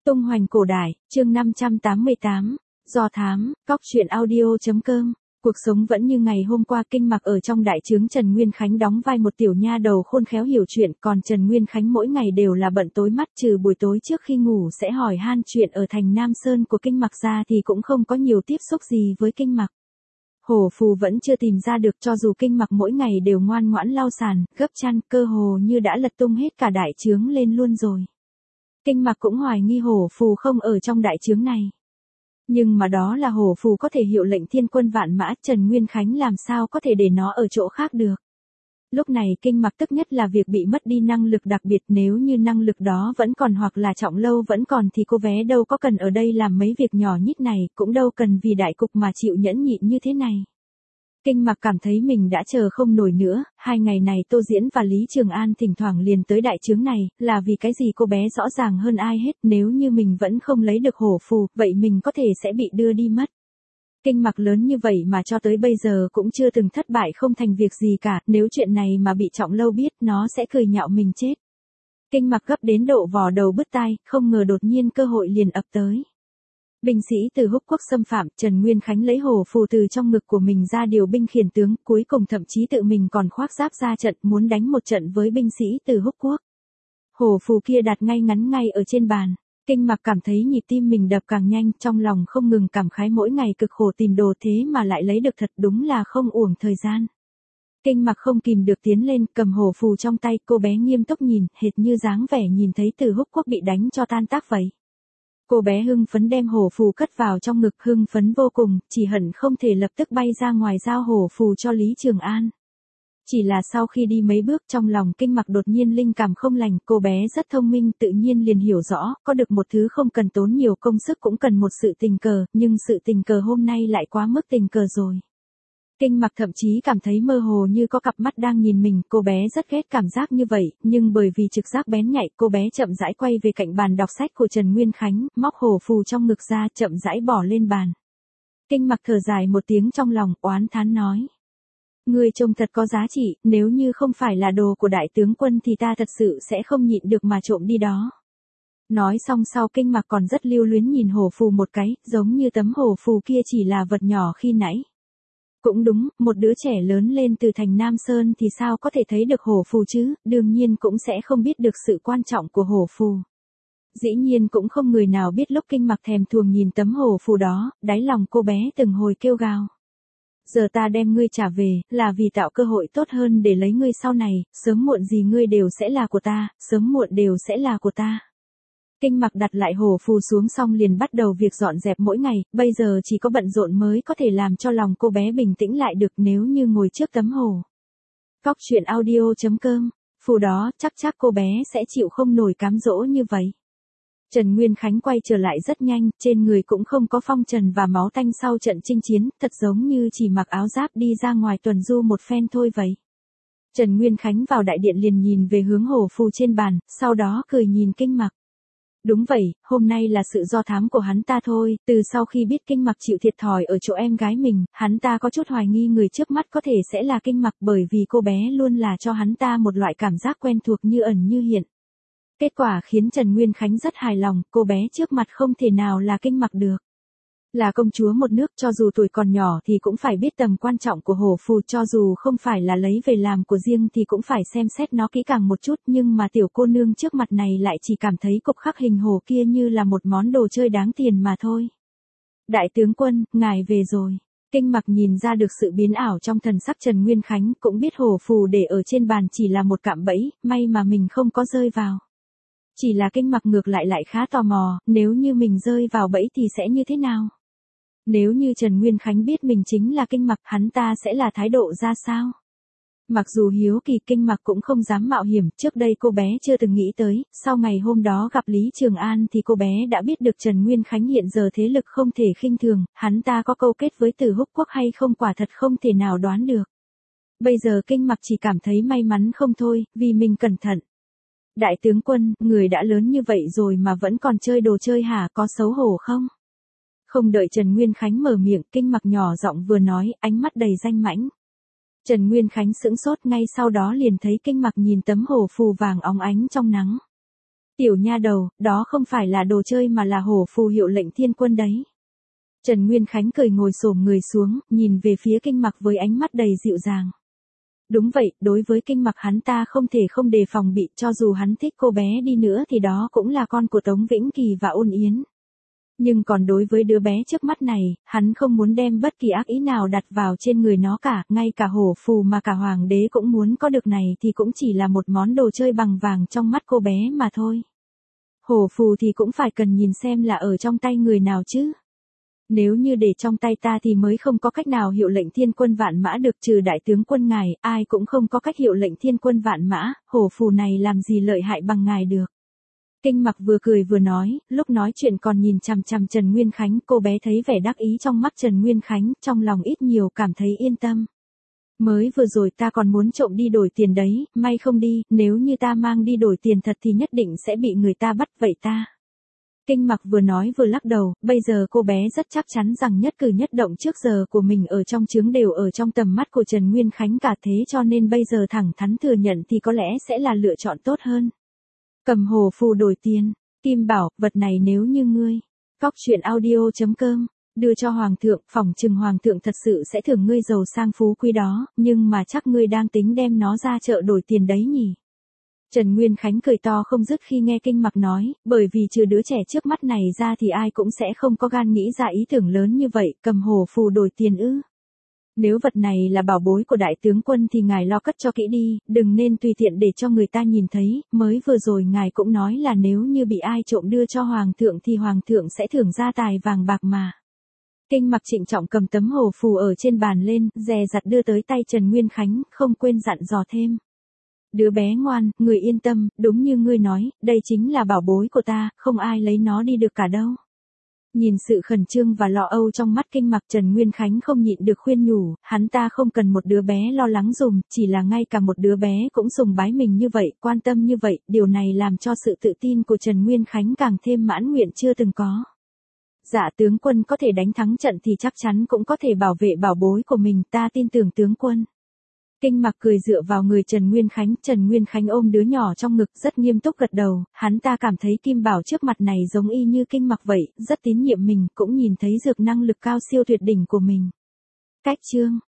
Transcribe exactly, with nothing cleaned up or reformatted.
Tung hoành cổ đại, chương năm trăm tám mươi tám, do thám, cóc truyện audio.com. Cuộc sống vẫn như ngày hôm qua, Kinh Mặc ở trong đại trướng Trần Nguyên Khánh đóng vai một tiểu nha đầu khôn khéo hiểu chuyện, còn Trần Nguyên Khánh mỗi ngày đều là bận tối mắt, trừ buổi tối trước khi ngủ sẽ hỏi han chuyện ở thành Nam Sơn của Kinh Mặc ra thì cũng không có nhiều tiếp xúc gì với Kinh Mặc. Hổ phù vẫn chưa tìm ra được, cho dù Kinh Mặc mỗi ngày đều ngoan ngoãn lau sàn, gấp chăn, cơ hồ như đã lật tung hết cả đại trướng lên luôn rồi. Kinh Mặc cũng hoài nghi hổ phù không ở trong đại trướng này. Nhưng mà đó là hổ phù có thể hiệu lệnh thiên quân vạn mã, Trần Nguyên Khánh làm sao có thể để nó ở chỗ khác được. Lúc này Kinh Mặc tức nhất là việc bị mất đi năng lực đặc biệt, nếu như năng lực đó vẫn còn hoặc là Trọng Lâu vẫn còn thì cô bé đâu có cần ở đây làm mấy việc nhỏ nhít này, cũng đâu cần vì đại cục mà chịu nhẫn nhịn như thế này. Kinh Mặc cảm thấy mình đã chờ không nổi nữa, hai ngày này Tô Diễn và Lý Trường An thỉnh thoảng liền tới đại trướng này, là vì cái gì cô bé rõ ràng hơn ai hết, nếu như mình vẫn không lấy được hổ phù, vậy mình có thể sẽ bị đưa đi mất. Kinh Mặc lớn như vậy mà cho tới bây giờ cũng chưa từng thất bại không thành việc gì cả, nếu chuyện này mà bị Trọng Lâu biết nó sẽ cười nhạo mình chết. Kinh Mặc gấp đến độ vò đầu bứt tai, không ngờ đột nhiên cơ hội liền ập tới. Binh sĩ từ Húc Quốc xâm phạm, Trần Nguyên Khánh lấy hổ phù từ trong ngực của mình ra điều binh khiển tướng, cuối cùng thậm chí tự mình còn khoác giáp ra trận muốn đánh một trận với binh sĩ từ Húc Quốc. Hổ phù kia đặt ngay ngắn ngay ở trên bàn. Kinh Mặc cảm thấy nhịp tim mình đập càng nhanh, trong lòng không ngừng cảm khái mỗi ngày cực khổ tìm đồ thế mà lại lấy được, thật đúng là không uổng thời gian. Kinh Mặc không kìm được tiến lên, cầm hổ phù trong tay, cô bé nghiêm túc nhìn, hệt như dáng vẻ nhìn thấy từ Húc Quốc bị đánh cho tan tác vậy. Cô bé hưng phấn đem hổ phù cất vào trong ngực, hưng phấn vô cùng, chỉ hận không thể lập tức bay ra ngoài giao hổ phù cho Lý Trường An. Chỉ là sau khi đi mấy bước trong lòng Kinh Mặc đột nhiên linh cảm không lành, cô bé rất thông minh tự nhiên liền hiểu rõ, có được một thứ không cần tốn nhiều công sức cũng cần một sự tình cờ, nhưng sự tình cờ hôm nay lại quá mức tình cờ rồi. Kinh Mặc thậm chí cảm thấy mơ hồ như có cặp mắt đang nhìn mình, cô bé rất ghét cảm giác như vậy, nhưng bởi vì trực giác bén nhạy, cô bé chậm rãi quay về cạnh bàn đọc sách của Trần Nguyên Khánh, móc hổ phù trong ngực ra, chậm rãi bỏ lên bàn. Kinh Mặc thở dài một tiếng trong lòng, oán thán nói: "Ngươi trông thật có giá trị, nếu như không phải là đồ của đại tướng quân thì ta thật sự sẽ không nhịn được mà trộm đi đó." Nói xong sau Kinh Mặc còn rất lưu luyến nhìn hổ phù một cái, giống như tấm hổ phù kia chỉ là vật nhỏ khi nãy. Cũng đúng, một đứa trẻ lớn lên từ thành Nam Sơn thì sao có thể thấy được hổ phù chứ, đương nhiên cũng sẽ không biết được sự quan trọng của hổ phù. Dĩ nhiên cũng không người nào biết lúc Kinh Mặc thèm thuồng nhìn tấm hổ phù đó, đáy lòng cô bé từng hồi kêu gào: "Giờ ta đem ngươi trả về, là vì tạo cơ hội tốt hơn để lấy ngươi sau này, sớm muộn gì ngươi đều sẽ là của ta, sớm muộn đều sẽ là của ta." Kinh Mặc đặt lại hổ phù xuống xong liền bắt đầu việc dọn dẹp mỗi ngày, bây giờ chỉ có bận rộn mới có thể làm cho lòng cô bé bình tĩnh lại được, nếu như ngồi trước tấm hổ. Cóc truyện audio.com, phù đó chắc chắc cô bé sẽ chịu không nổi cám dỗ như vậy. Trần Nguyên Khánh quay trở lại rất nhanh, trên người cũng không có phong trần và máu tanh sau trận chinh chiến, thật giống như chỉ mặc áo giáp đi ra ngoài tuần du một phen thôi vậy. Trần Nguyên Khánh vào đại điện liền nhìn về hướng hổ phù trên bàn, sau đó cười nhìn Kinh Mặc. Đúng vậy, hôm nay là sự do thám của hắn ta thôi, từ sau khi biết Kinh Mặc chịu thiệt thòi ở chỗ em gái mình, hắn ta có chút hoài nghi người trước mắt có thể sẽ là Kinh Mặc, bởi vì cô bé luôn là cho hắn ta một loại cảm giác quen thuộc như ẩn như hiện. Kết quả khiến Trần Nguyên Khánh rất hài lòng, cô bé trước mặt không thể nào là Kinh Mặc được. Là công chúa một nước, cho dù tuổi còn nhỏ thì cũng phải biết tầm quan trọng của hổ phù, cho dù không phải là lấy về làm của riêng thì cũng phải xem xét nó kỹ càng một chút, nhưng mà tiểu cô nương trước mặt này lại chỉ cảm thấy cục khắc hình hổ kia như là một món đồ chơi đáng tiền mà thôi. "Đại tướng quân, ngài về rồi." Kinh Mặc nhìn ra được sự biến ảo trong thần sắc Trần Nguyên Khánh, cũng biết hổ phù để ở trên bàn chỉ là một cạm bẫy, may mà mình không có rơi vào. Chỉ là Kinh Mặc ngược lại lại khá tò mò, nếu như mình rơi vào bẫy thì sẽ như thế nào? Nếu như Trần Nguyên Khánh biết mình chính là Kinh Mặc, hắn ta sẽ là thái độ ra sao? Mặc dù hiếu kỳ, Kinh Mặc cũng không dám mạo hiểm, trước đây cô bé chưa từng nghĩ tới, sau ngày hôm đó gặp Lý Trường An thì cô bé đã biết được Trần Nguyên Khánh hiện giờ thế lực không thể khinh thường, hắn ta có câu kết với Từ Húc Quốc hay không quả thật không thể nào đoán được. Bây giờ Kinh Mặc chỉ cảm thấy may mắn không thôi, vì mình cẩn thận. "Đại tướng quân, người đã lớn như vậy rồi mà vẫn còn chơi đồ chơi hả, có xấu hổ không?" Không đợi Trần Nguyên Khánh mở miệng, Kinh Mặc nhỏ giọng vừa nói, ánh mắt đầy danh mãnh. Trần Nguyên Khánh sững sốt, ngay sau đó liền thấy Kinh Mặc nhìn tấm hổ phù vàng óng ánh trong nắng. Tiểu nha đầu, đó không phải là đồ chơi mà là hổ phù hiệu lệnh thiên quân đấy. Trần Nguyên Khánh cười ngồi xổm người xuống, nhìn về phía Kinh Mặc với ánh mắt đầy dịu dàng. Đúng vậy, đối với Kinh Mặc hắn ta không thể không đề phòng bị, cho dù hắn thích cô bé đi nữa thì đó cũng là con của Tống Vĩnh Kỳ và Ôn Yến. Nhưng còn đối với đứa bé trước mắt này, hắn không muốn đem bất kỳ ác ý nào đặt vào trên người nó cả, ngay cả hổ phù mà cả hoàng đế cũng muốn có được này thì cũng chỉ là một món đồ chơi bằng vàng trong mắt cô bé mà thôi. Hổ phù thì cũng phải cần nhìn xem là ở trong tay người nào chứ. Nếu như để trong tay ta thì mới không có cách nào hiệu lệnh thiên quân vạn mã được, trừ đại tướng quân ngài, ai cũng không có cách hiệu lệnh thiên quân vạn mã, hổ phù này làm gì lợi hại bằng ngài được. Kinh Mặc vừa cười vừa nói, lúc nói chuyện còn nhìn chằm chằm Trần Nguyên Khánh, cô bé thấy vẻ đắc ý trong mắt Trần Nguyên Khánh, trong lòng ít nhiều cảm thấy yên tâm. Mới vừa rồi ta còn muốn trộm đi đổi tiền đấy, may không đi, nếu như ta mang đi đổi tiền thật thì nhất định sẽ bị người ta bắt vậy ta. Kinh Mặc vừa nói vừa lắc đầu, bây giờ cô bé rất chắc chắn rằng nhất cử nhất động trước giờ của mình ở trong trướng đều ở trong tầm mắt của Trần Nguyên Khánh cả, thế cho nên bây giờ thẳng thắn thừa nhận thì có lẽ sẽ là lựa chọn tốt hơn. Cầm hổ phù đổi tiền, Kim bảo, vật này nếu như ngươi, Cóc Truyện Audio chấm com, đưa cho Hoàng thượng, phỏng chừng Hoàng thượng thật sự sẽ thưởng ngươi giàu sang phú quý đó, nhưng mà chắc ngươi đang tính đem nó ra chợ đổi tiền đấy nhỉ. Trần Nguyên Khánh cười to không dứt khi nghe Kinh Mặc nói, bởi vì trừ đứa trẻ trước mắt này ra thì ai cũng sẽ không có gan nghĩ ra ý tưởng lớn như vậy, cầm hổ phù đổi tiền ư. Nếu vật này là bảo bối của đại tướng quân thì ngài lo cất cho kỹ đi, đừng nên tùy tiện để cho người ta nhìn thấy, mới vừa rồi ngài cũng nói là nếu như bị ai trộm đưa cho Hoàng thượng thì Hoàng thượng sẽ thưởng gia tài vàng bạc mà. Kinh Mặc trịnh trọng cầm tấm hổ phù ở trên bàn lên, dè dặt đưa tới tay Trần Nguyên Khánh, không quên dặn dò thêm. Đứa bé ngoan, người yên tâm, đúng như ngươi nói, đây chính là bảo bối của ta, không ai lấy nó đi được cả đâu. Nhìn sự khẩn trương và lo âu trong mắt Kinh Mặc, Trần Nguyên Khánh không nhịn được khuyên nhủ, hắn ta không cần một đứa bé lo lắng dùm, chỉ là ngay cả một đứa bé cũng sùng bái mình như vậy, quan tâm như vậy, điều này làm cho sự tự tin của Trần Nguyên Khánh càng thêm mãn nguyện chưa từng có. Dạ tướng quân có thể đánh thắng trận thì chắc chắn cũng có thể bảo vệ bảo bối của mình, ta tin tưởng tướng quân. Kinh Mặc cười dựa vào người Trần Nguyên Khánh, Trần Nguyên Khánh ôm đứa nhỏ trong ngực rất nghiêm túc gật đầu, hắn ta cảm thấy Kim Bảo trước mặt này giống y như Kinh Mặc vậy, rất tín nhiệm mình, cũng nhìn thấy dược năng lực cao siêu tuyệt đỉnh của mình. Cách chương